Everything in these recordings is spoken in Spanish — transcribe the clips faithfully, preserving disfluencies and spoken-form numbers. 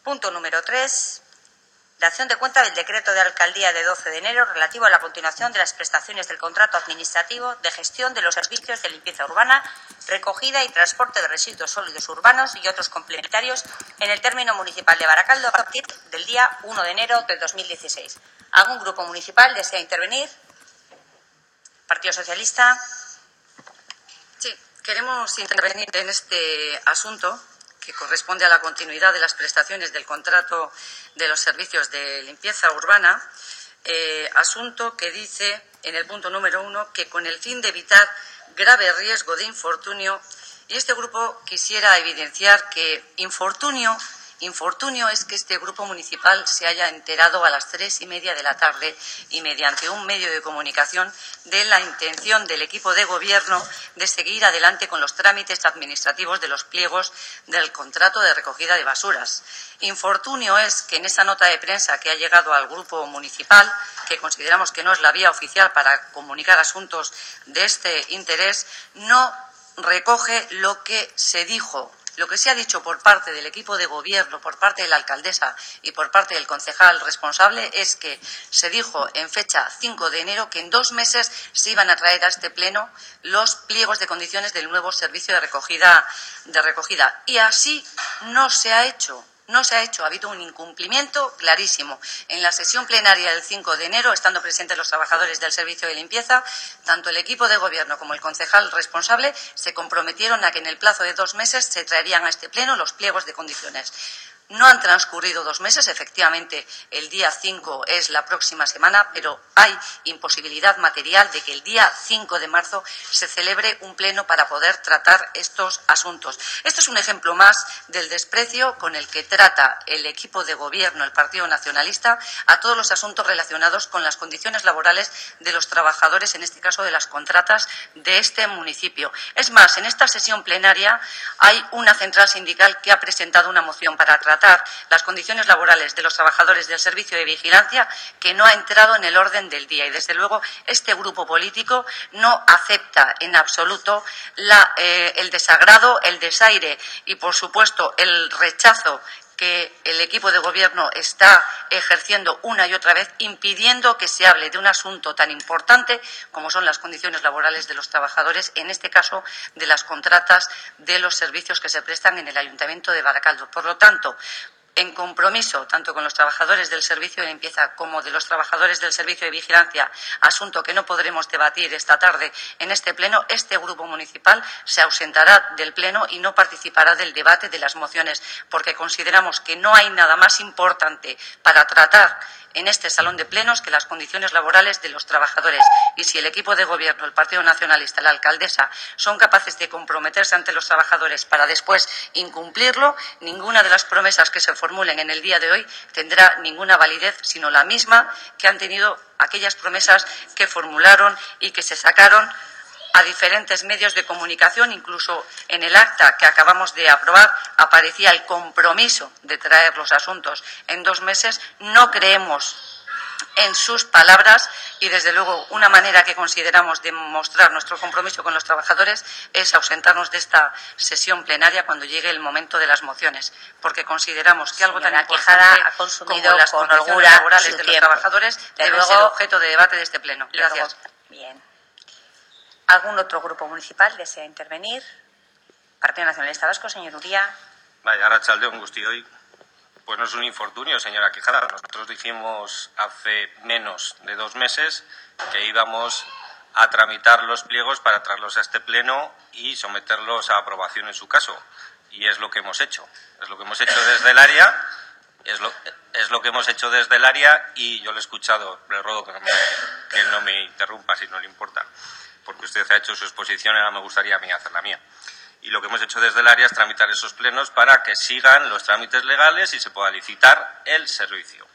Punto número tres. Dación de cuenta del decreto de alcaldía de doce de enero relativo a la continuación de las prestaciones del contrato administrativo de gestión de los servicios de limpieza urbana, recogida y transporte de residuos sólidos urbanos y otros complementarios en el término municipal de Baracaldo a partir del día uno de enero de dos mil dieciséis. ¿Algún grupo municipal desea intervenir? Partido Socialista. Sí, queremos intervenir en este asunto que corresponde a la continuidad de las prestaciones del contrato de los servicios de limpieza urbana, eh, asunto que dice en el punto número uno que con el fin de evitar grave riesgo de infortunio, y este grupo quisiera evidenciar que infortunio Infortunio es que este grupo municipal se haya enterado a las tres y media de la tarde y mediante un medio de comunicación de la intención del equipo de gobierno de seguir adelante con los trámites administrativos de los pliegos del contrato de recogida de basuras. Infortunio es que en esa nota de prensa que ha llegado al grupo municipal, que consideramos que no es la vía oficial para comunicar asuntos de este interés, no recoge lo que se dijo. Lo que se ha dicho por parte del equipo de gobierno, por parte de la alcaldesa y por parte del concejal responsable es que se dijo en fecha cinco de enero que en dos meses se iban a traer a este pleno los pliegos de condiciones del nuevo servicio de recogida, de recogida. Y así no se ha hecho. No se ha hecho, ha habido un incumplimiento clarísimo. En la sesión plenaria del cinco de enero, estando presentes los trabajadores del servicio de limpieza, tanto el equipo de gobierno como el concejal responsable se comprometieron a que en el plazo de dos meses se traerían a este pleno los pliegos de condiciones. No han transcurrido dos meses, efectivamente el día cinco es la próxima semana, pero hay imposibilidad material de que el día cinco de marzo se celebre un pleno para poder tratar estos asuntos. Esto es un ejemplo más del desprecio con el que trata el equipo de gobierno, el Partido Nacionalista, a todos los asuntos relacionados con las condiciones laborales de los trabajadores, en este caso de las contratas de este municipio. Es más, en esta sesión plenaria hay una central sindical que ha presentado una moción para tratar las condiciones laborales de los trabajadores del servicio de vigilancia que no ha entrado en el orden del día y desde luego este grupo político no acepta en absoluto la, eh, el desagrado, el desaire y por supuesto el rechazo que el equipo de gobierno está ejerciendo una y otra vez, impidiendo que se hable de un asunto tan importante como son las condiciones laborales de los trabajadores, en este caso de las contratas de los servicios que se prestan en el Ayuntamiento de Baracaldo. Por lo tanto, en compromiso tanto con los trabajadores del servicio de limpieza como de los trabajadores del servicio de vigilancia, asunto que no podremos debatir esta tarde en este pleno, este grupo municipal se ausentará del pleno y no participará del debate de las mociones, porque consideramos que no hay nada más importante para tratar en este salón de plenos que las condiciones laborales de los trabajadores. Y si el equipo de gobierno, el Partido Nacionalista, la alcaldesa, son capaces de comprometerse ante los trabajadores para después incumplirlo, ninguna de las promesas que se formulen en el día de hoy tendrá ninguna validez, sino la misma que han tenido aquellas promesas que formularon y que se sacaron a diferentes medios de comunicación, incluso en el acta que acabamos de aprobar aparecía el compromiso de traer los asuntos en dos meses. No creemos en sus palabras y, desde luego, una manera que consideramos de mostrar nuestro compromiso con los trabajadores es ausentarnos de esta sesión plenaria cuando llegue el momento de las mociones, porque consideramos que algo tan importante como las condiciones laborales de los trabajadores debe ser objeto de debate de este pleno. Gracias. Bien. ¿Algún otro grupo municipal desea intervenir? Partido Nacionalista Vasco, señor Uría. Vaya, arratsaldeon guztioi. Pues no es un infortunio, señora Quijada. Nosotros dijimos hace menos de dos meses que íbamos a tramitar los pliegos para traerlos a este pleno y someterlos a aprobación en su caso. Y es lo que hemos hecho. Es lo que hemos hecho desde el área. Es lo, es lo que hemos hecho desde el área y yo le he escuchado, le ruego que no me, que no me interrumpa si no le importa, porque usted ha hecho su exposición y ahora me gustaría a mí hacer la mía. Y lo que hemos hecho desde el área es tramitar esos plenos para que sigan los trámites legales y se pueda licitar el servicio.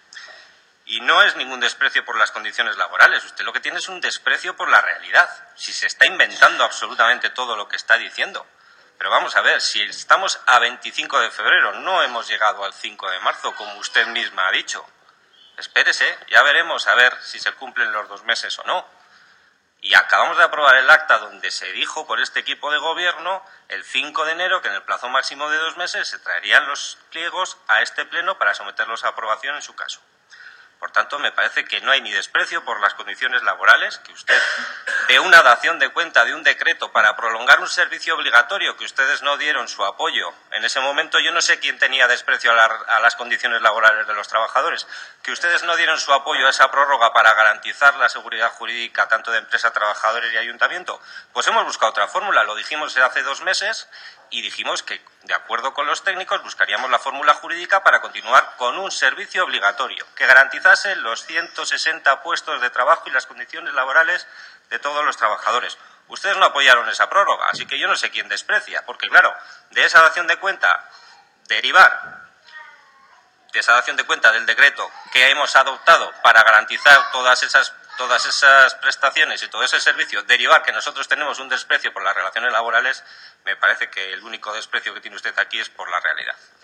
Y no es ningún desprecio por las condiciones laborales. Usted lo que tiene es un desprecio por la realidad. Si se está inventando absolutamente todo lo que está diciendo. Pero vamos a ver, si estamos a veinticinco de febrero, no hemos llegado al cinco de marzo, como usted misma ha dicho. Espérese, ya veremos a ver si se cumplen los dos meses o no. Y acabamos de aprobar el acta donde se dijo por este equipo de gobierno el cinco de enero que en el plazo máximo de dos meses se traerían los pliegos a este pleno para someterlos a aprobación en su caso. Por tanto, me parece que no hay ni desprecio por las condiciones laborales, que usted, de una dación de cuenta de un decreto para prolongar un servicio obligatorio que ustedes no dieron su apoyo en ese momento, yo no sé quién tenía desprecio a, la, a las condiciones laborales de los trabajadores, que ustedes no dieron su apoyo a esa prórroga para garantizar la seguridad jurídica tanto de empresa, trabajadores y ayuntamiento. Pues hemos buscado otra fórmula, lo dijimos hace dos meses y dijimos que, de acuerdo con los técnicos, buscaríamos la fórmula jurídica para continuar con un servicio obligatorio que garantizase los ciento sesenta puestos de trabajo y las condiciones laborales de todos los trabajadores. Ustedes no apoyaron esa prórroga, así que yo no sé quién desprecia, porque claro, de esa dación de cuenta, derivar de esa dación de cuenta del decreto que hemos adoptado para garantizar todas esas todas esas prestaciones y todo ese servicio, derivar que nosotros tenemos un desprecio por las relaciones laborales, me parece que el único desprecio que tiene usted aquí es por la realidad.